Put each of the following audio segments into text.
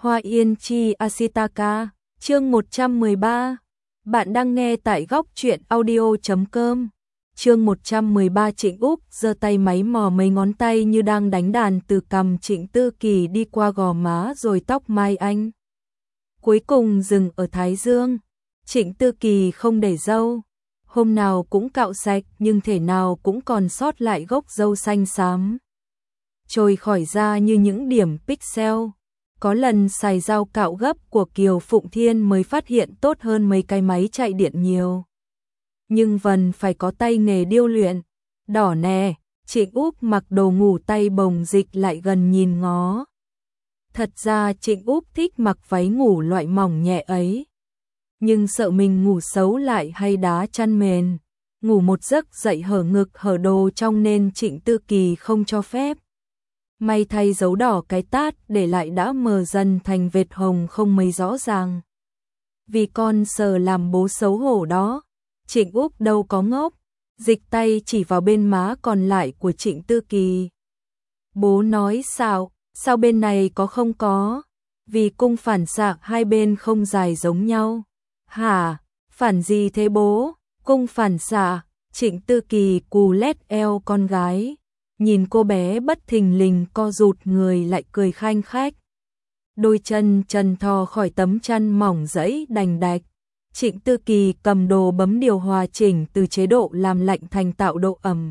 Hoa Yên Chi Asitaka, chương 113. Bạn đang nghe tại góc truyện audio.com. Chương 113. Trịnh Úc giơ tay máy mò mấy ngón tay như đang đánh đàn từ cằm Trịnh Tư Kỳ đi qua gò má rồi tóc mai anh. Cuối cùng dừng ở thái dương. Trịnh Tư Kỳ không để râu, hôm nào cũng cạo sạch nhưng thể nào cũng còn sót lại gốc râu xanh xám, trồi khỏi da như những điểm pixel. Có lần xài dao cạo gấp của Kiều Phụng Thiên mới phát hiện tốt hơn mấy cái máy chạy điện nhiều. Nhưng Vân phải có tay nghề điêu luyện. Đỏ nè, Trịnh Úc mặc đồ ngủ tay bồng dịch lại gần nhìn ngó. Thật ra Trịnh Úc thích mặc váy ngủ loại mỏng nhẹ ấy, nhưng sợ mình ngủ xấu lại hay đá chăn mền, ngủ một giấc dậy hở ngực hở đồ trong nên Trịnh Tư Kỳ không cho phép. May thay dấu đỏ cái tát để lại đã mờ dần thành vệt hồng không mấy rõ ràng. Vì con sờ làm bố xấu hổ đó, Trịnh Úc đâu có ngốc, dịch tay chỉ vào bên má còn lại của Trịnh Tư Kỳ. Bố nói sao bên này có không có, vì cung phản xạ hai bên không dài giống nhau. Hả, phản gì thế bố? Cung phản xạ. Trịnh Tư Kỳ cù lét eo con gái, nhìn cô bé bất thình lình co rụt người lại cười khanh khách. Đôi chân trần thò khỏi tấm chăn mỏng dẫy đành đạch. Trịnh Tư Kỳ cầm đồ bấm điều hòa chỉnh từ chế độ làm lạnh thành tạo độ ẩm.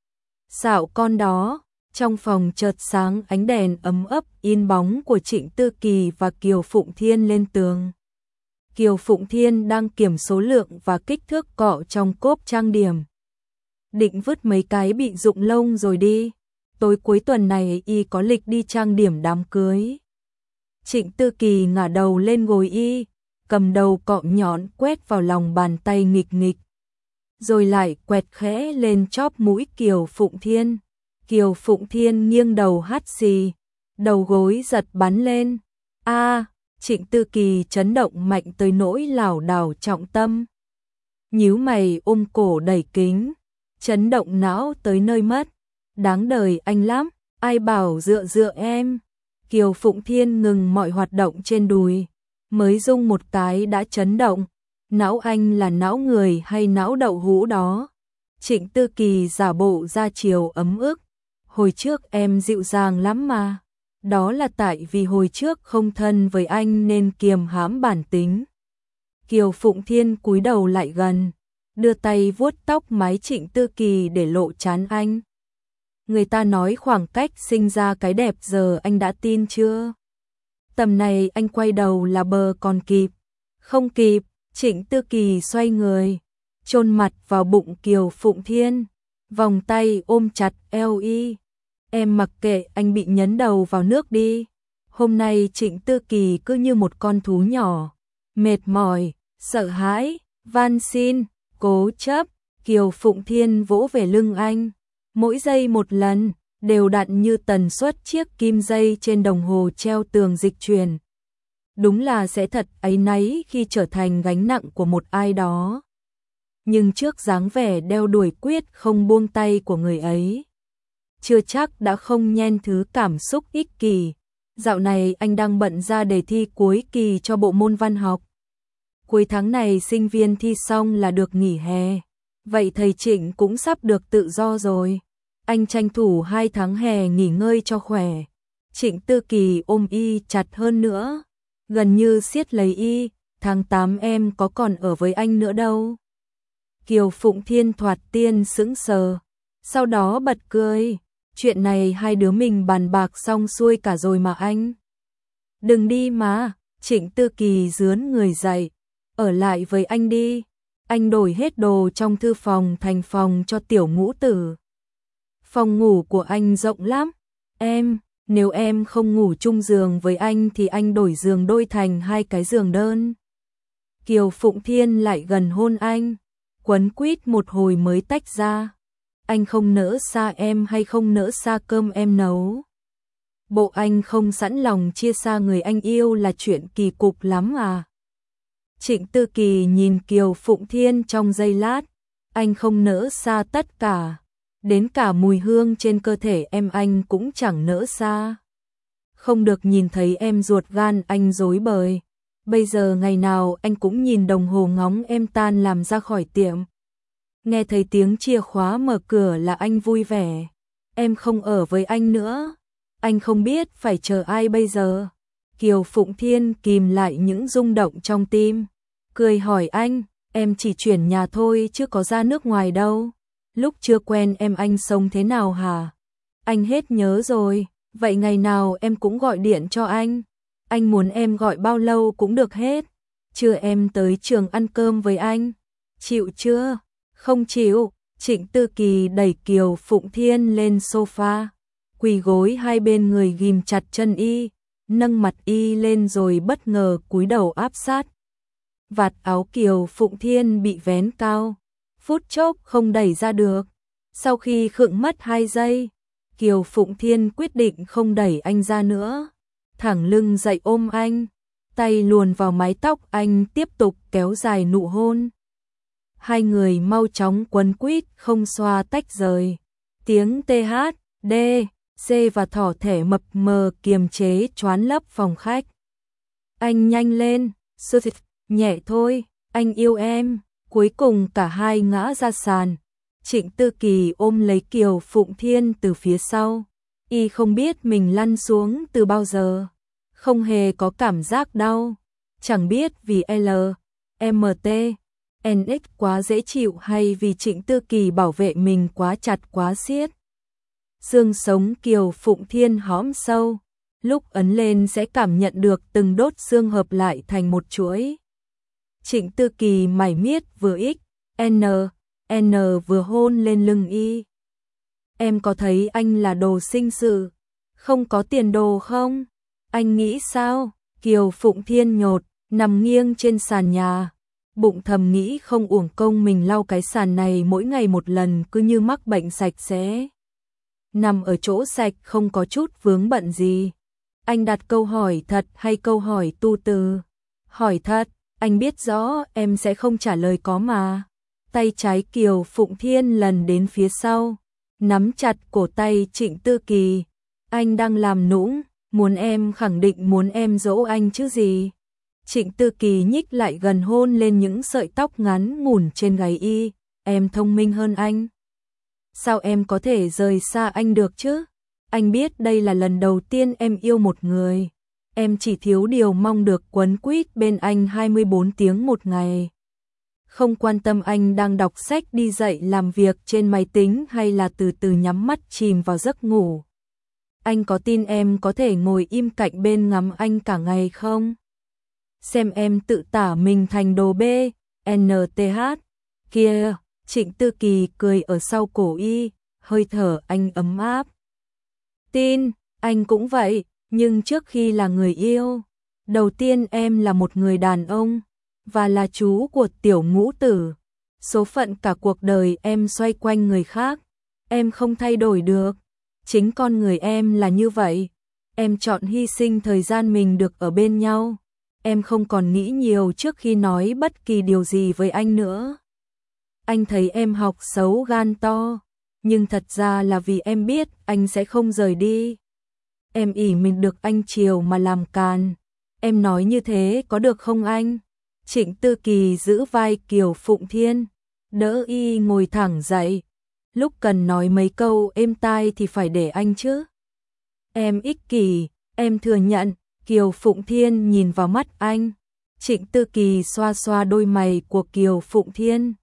Xạo con đó, trong phòng chợt sáng ánh đèn ấm ấp in bóng của Trịnh Tư Kỳ và Kiều Phụng Thiên lên tường. Kiều Phụng Thiên đang kiểm số lượng và kích thước cọ trong cốp trang điểm. Định vứt mấy cái bị rụng lông rồi đi. Tối cuối tuần này y có lịch đi trang điểm đám cưới. Trịnh Tư Kỳ ngả đầu lên gối y, cầm đầu cọm nhọn quét vào lòng bàn tay nghịch nghịch, rồi lại quẹt khẽ lên chóp mũi Kiều Phụng Thiên. Kiều Phụng Thiên nghiêng đầu hắt xì, đầu gối giật bắn lên. Trịnh Tư Kỳ chấn động mạnh tới nỗi lảo đảo trọng tâm. Nhíu mày ôm cổ đẩy kính, chấn động não tới nơi mất. Đáng đời anh lắm, ai bảo dựa em. Kiều Phụng Thiên ngừng mọi hoạt động trên đùi, mới rung một cái đã chấn động. Não anh là não người hay não đậu hũ đó? Trịnh Tư Kỳ giả bộ ra chiều ấm ức. Hồi trước em dịu dàng lắm mà. Đó là tại vì hồi trước không thân với anh nên kiềm hãm bản tính. Kiều Phụng Thiên cúi đầu lại gần, đưa tay vuốt tóc mái Trịnh Tư Kỳ để lộ trán anh. Người ta nói khoảng cách sinh ra cái đẹp giờ anh đã tin chưa? Tầm này anh quay đầu là bờ còn kịp. Không kịp. Trịnh Tư Kỳ xoay người, chôn mặt vào bụng Kiều Phụng Thiên, vòng tay ôm chặt eo y. Em mặc kệ anh bị nhấn đầu vào nước đi. Hôm nay Trịnh Tư Kỳ cứ như một con thú nhỏ, mệt mỏi, sợ hãi, van xin, cố chấp. Kiều Phụng Thiên vỗ về lưng anh, mỗi giây một lần, đều đặn như tần suất chiếc kim dây trên đồng hồ treo tường dịch chuyển. Đúng là sẽ thật áy náy khi trở thành gánh nặng của một ai đó. Nhưng trước dáng vẻ đeo đuổi quyết không buông tay của người ấy, chưa chắc đã không nhen thứ cảm xúc ích kỷ. Dạo này anh đang bận ra đề thi cuối kỳ cho bộ môn văn học. Cuối tháng này sinh viên thi xong là được nghỉ hè. Vậy thầy Trịnh cũng sắp được tự do rồi. Anh tranh thủ 2 tháng hè nghỉ ngơi cho khỏe. Trịnh Tư Kỳ ôm y chặt hơn nữa, gần như siết lấy y. Tháng 8 em có còn ở với anh nữa đâu. Kiều Phụng Thiên thoạt tiên sững sờ, sau đó bật cười. Chuyện này hai đứa mình bàn bạc xong xuôi cả rồi mà anh. Đừng đi mà. Trịnh Tư Kỳ rướn người dậy. Ở lại với anh đi. Anh đổi hết đồ trong thư phòng thành phòng cho tiểu ngũ tử. Phòng ngủ của anh rộng lắm. Nếu em không ngủ chung giường với anh thì anh đổi giường đôi thành 2 cái giường đơn. Kiều Phụng Thiên lại gần hôn anh, quấn quýt một hồi mới tách ra. Anh không nỡ xa em hay không nỡ xa cơm em nấu? Bộ anh không sẵn lòng chia xa người anh yêu là chuyện kỳ cục lắm à? Trịnh Tư Kỳ nhìn Kiều Phụng Thiên trong giây lát. Anh không nỡ xa tất cả, đến cả mùi hương trên cơ thể em anh cũng chẳng nỡ xa. không được nhìn thấy em ruột gan anh rối bời. Bây giờ ngày nào anh cũng nhìn đồng hồ ngóng em tan làm ra khỏi tiệm. Nghe thấy tiếng chìa khóa mở cửa là anh vui vẻ. Em không ở với anh nữa. Anh không biết phải chờ ai bây giờ. Kiều Phụng Thiên kìm lại những rung động trong tim. Cười hỏi anh, em chỉ chuyển nhà thôi chứ có ra nước ngoài đâu. Lúc chưa quen em anh sống thế nào hả? Anh hết nhớ rồi, vậy ngày nào em cũng gọi điện cho anh. Anh muốn em gọi bao lâu cũng được hết. Chưa em tới trường ăn cơm với anh. Chịu chưa? Không chịu. Trịnh Tư Kỳ đẩy Kiều Phụng Thiên lên sofa. Quỳ gối hai bên người ghim chặt chân y. Nâng mặt y lên rồi bất ngờ cúi đầu áp sát. Vạt áo Kiều Phụng Thiên bị vén cao. Phút chốc không đẩy ra được. Sau khi khựng mất 2 giây, Kiều Phụng Thiên quyết định không đẩy anh ra nữa. Thẳng lưng dậy ôm anh, tay luồn vào mái tóc anh tiếp tục kéo dài nụ hôn. Hai người mau chóng quấn quýt không xoa tách rời. Tiếng TH, D, C và thỏ thẻ mập mờ kiềm chế choán lấp phòng khách. Anh nhanh lên, sơ thịt, nhẹ thôi, anh yêu em. Cuối cùng cả hai ngã ra sàn. Trịnh Tư Kỳ ôm lấy Kiều Phụng Thiên từ phía sau. Y không biết mình lăn xuống từ bao giờ. Không hề có cảm giác đau. Chẳng biết vì L, MT, NX quá dễ chịu hay vì Trịnh Tư Kỳ bảo vệ mình quá chặt quá siết. Xương sống Kiều Phụng Thiên hõm sâu. Lúc ấn lên sẽ cảm nhận được từng đốt xương hợp lại thành một chuỗi. Trịnh Tư Kỳ mải miết vừa N vừa hôn lên lưng y. Em có thấy anh là đồ sinh sự, không có tiền đồ không? Anh nghĩ sao? Kiều Phụng Thiên nhột, nằm nghiêng trên sàn nhà. Bụng thầm nghĩ không uổng công mình lau cái sàn này mỗi ngày một lần cứ như mắc bệnh sạch sẽ. Nằm ở chỗ sạch không có chút vướng bận gì. Anh đặt câu hỏi thật hay câu hỏi tu từ? Hỏi thật, anh biết rõ em sẽ không trả lời có mà. Tay trái Kiều Phụng Thiên lần đến phía sau, nắm chặt cổ tay Trịnh Tư Kỳ. Anh đang làm nũng, muốn em khẳng định muốn em dỗ anh chứ gì. Trịnh Tư Kỳ nhích lại gần hôn lên những sợi tóc ngắn ngủn trên gáy y. Em thông minh hơn anh. Sao em có thể rời xa anh được chứ? Anh biết đây là lần đầu tiên em yêu một người. Em chỉ thiếu điều mong được quấn quýt bên anh 24 tiếng một ngày. Không quan tâm anh đang đọc sách đi dậy làm việc trên máy tính hay là từ từ nhắm mắt chìm vào giấc ngủ. Anh có tin em có thể ngồi im cạnh bên ngắm anh cả ngày không? Xem em tự tả mình thành đồ bê, NTH. Kia, Trịnh Tư Kỳ cười ở sau cổ y, hơi thở anh ấm áp. Tin, anh cũng vậy, nhưng trước khi là người yêu, đầu tiên em là một người đàn ông, và là chú của tiểu ngũ tử. Số phận cả cuộc đời em xoay quanh người khác, em không thay đổi được. Chính con người em là như vậy. Em chọn hy sinh thời gian mình được ở bên nhau. Em không còn nghĩ nhiều trước khi nói bất kỳ điều gì với anh nữa. Anh thấy em học xấu gan to, nhưng thật ra là vì em biết anh sẽ không rời đi. Em ỷ mình được anh chiều mà làm càn. Em nói như thế có được không anh? Trịnh Tư Kỳ giữ vai Kiều Phụng Thiên, đỡ y ngồi thẳng dậy. Lúc cần nói mấy câu êm tai thì phải để anh chứ. Em ích kỷ, em thừa nhận. Kiều Phụng Thiên nhìn vào mắt anh. Trịnh Tư Kỳ xoa xoa đôi mày của Kiều Phụng Thiên.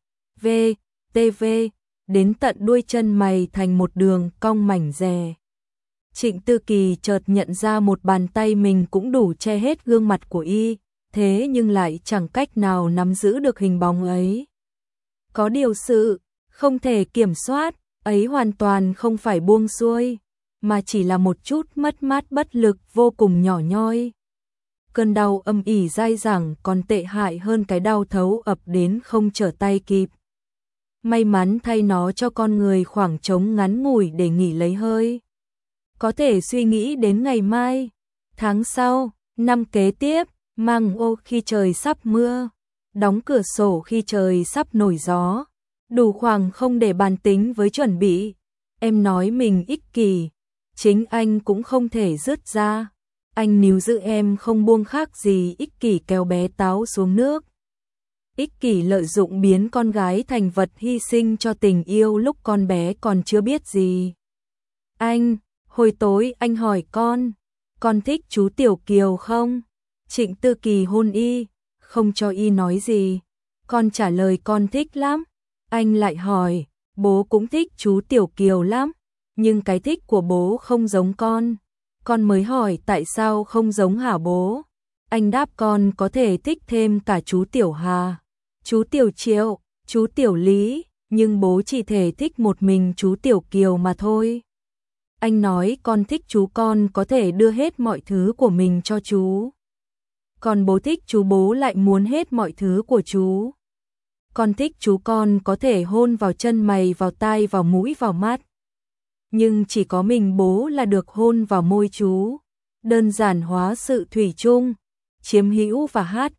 TV, đến tận đuôi chân mày thành một đường cong mảnh dè. Trịnh Tư Kỳ chợt nhận ra một bàn tay mình cũng đủ che hết gương mặt của y, thế nhưng lại chẳng cách nào nắm giữ được hình bóng ấy. Có điều sự không thể kiểm soát ấy hoàn toàn không phải buông xuôi, mà chỉ là một chút mất mát bất lực vô cùng nhỏ nhoi. Cơn đau âm ỉ dai dẳng còn tệ hại hơn cái đau thấu ập đến không trở tay kịp. May mắn thay nó cho con người khoảng trống ngắn ngủi để nghỉ lấy hơi. Có thể suy nghĩ đến ngày mai, tháng sau, năm kế tiếp, mang ô khi trời sắp mưa, đóng cửa sổ khi trời sắp nổi gió, đủ khoảng không để bàn tính với chuẩn bị. Em nói mình ích kỷ, chính anh cũng không thể dứt ra. Anh níu giữ em không buông, khác gì ích kỷ kéo bé Táo xuống nước. Ích kỷ lợi dụng biến con gái thành vật hy sinh cho tình yêu lúc con bé còn chưa biết gì. Anh, hồi tối anh hỏi con thích chú Tiểu Kiều không? Trịnh Tư Kỳ hôn y, không cho y nói gì. Con trả lời con thích lắm. Anh lại hỏi, bố cũng thích chú Tiểu Kiều lắm, nhưng cái thích của bố không giống con. Con mới hỏi tại sao không giống hả bố? Anh đáp con có thể thích thêm cả chú Tiểu Hà, chú Tiểu Triệu, chú Tiểu Lý, nhưng bố chỉ thể thích một mình chú Tiểu Kiều mà thôi. Anh nói con thích chú, con có thể đưa hết mọi thứ của mình cho chú. Còn bố thích chú, bố lại muốn hết mọi thứ của chú. Con thích chú, con có thể hôn vào chân mày, vào tai, vào mũi, vào mắt. Nhưng chỉ có mình bố là được hôn vào môi chú. Đơn giản hóa sự thủy chung, chiếm hữu và hát.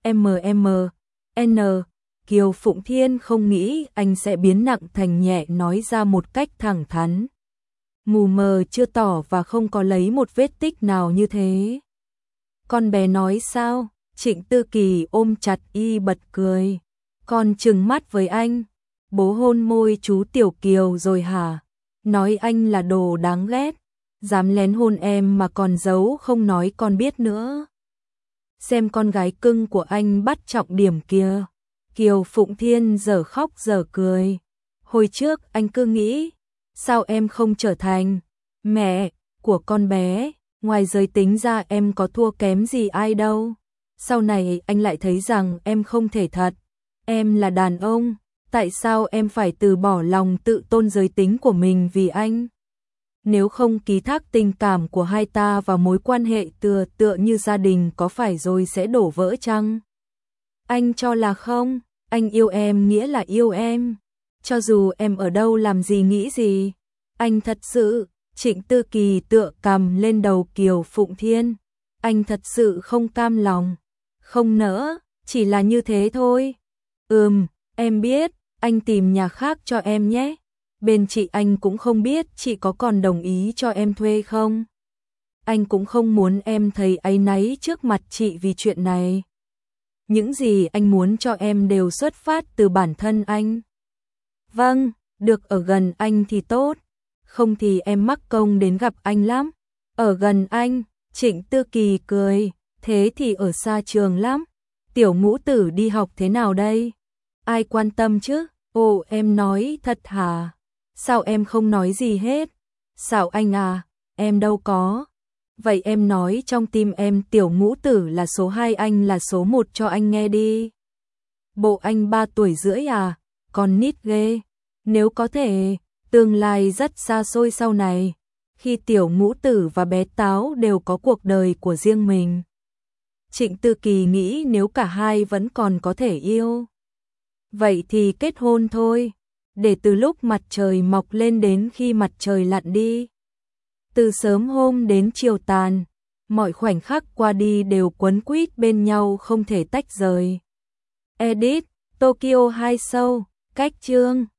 N. Kiều Phụng Thiên không nghĩ anh sẽ biến nặng thành nhẹ, nói ra một cách thẳng thắn. Mù mờ chưa tỏ và không có lấy một vết tích nào như thế. Con bé nói sao? Trịnh Tư Kỳ ôm chặt y bật cười. Con trừng mắt với anh. Bố hôn môi chú Tiểu Kiều rồi hả? Nói anh là đồ đáng ghét. Dám lén hôn em mà còn giấu không nói con biết nữa. Xem con gái cưng của anh bắt trọng điểm kia. Kiều Phụng Thiên giờ khóc giờ cười. Hồi trước anh cứ nghĩ, sao em không trở thành mẹ của con bé, ngoài giới tính ra em có thua kém gì ai đâu. Sau này anh lại thấy rằng em không thể thật. Em là đàn ông, tại sao em phải từ bỏ lòng tự tôn giới tính của mình vì anh? Nếu không ký thác tình cảm của hai ta vào mối quan hệ tựa như gia đình có phải rồi sẽ đổ vỡ chăng? Anh cho là không, anh yêu em nghĩa là yêu em. Cho dù em ở đâu làm gì nghĩ gì. Anh thật sự, Trịnh Tư Kỳ tựa cằm lên đầu Kiều Phụng Thiên. Anh thật sự không cam lòng. Không nỡ, chỉ là như thế thôi. Em biết, anh tìm nhà khác cho em nhé. Bên chị anh cũng không biết chị có còn đồng ý cho em thuê không. Anh cũng không muốn em thấy áy náy trước mặt chị vì chuyện này. Những gì anh muốn cho em đều xuất phát từ bản thân anh. Vâng, được ở gần anh thì tốt. Không thì em mắc công đến gặp anh lắm. Ở gần anh, Trịnh Tư Kỳ cười. Thế thì ở xa trường lắm. Tiểu Ngũ Tử đi học thế nào đây? Ai quan tâm chứ? Ồ, em nói thật hả? Sao em không nói gì hết? Sao anh à? Em đâu có. Vậy em nói trong tim em Tiểu Ngũ Tử là số 2, anh là số 1 cho anh nghe đi. Bộ anh 3 tuổi rưỡi à? Còn nít ghê. Nếu có thể, tương lai rất xa xôi sau này, khi Tiểu Ngũ Tử và bé Táo đều có cuộc đời của riêng mình. Trịnh Tư Kỳ nghĩ nếu cả hai vẫn còn có thể yêu, vậy thì kết hôn thôi, để từ lúc mặt trời mọc lên đến khi mặt trời lặn đi. Từ sớm hôm đến chiều tàn, mọi khoảnh khắc qua đi đều quấn quýt bên nhau không thể tách rời. Edit, Tokyo 2 Show, cách chương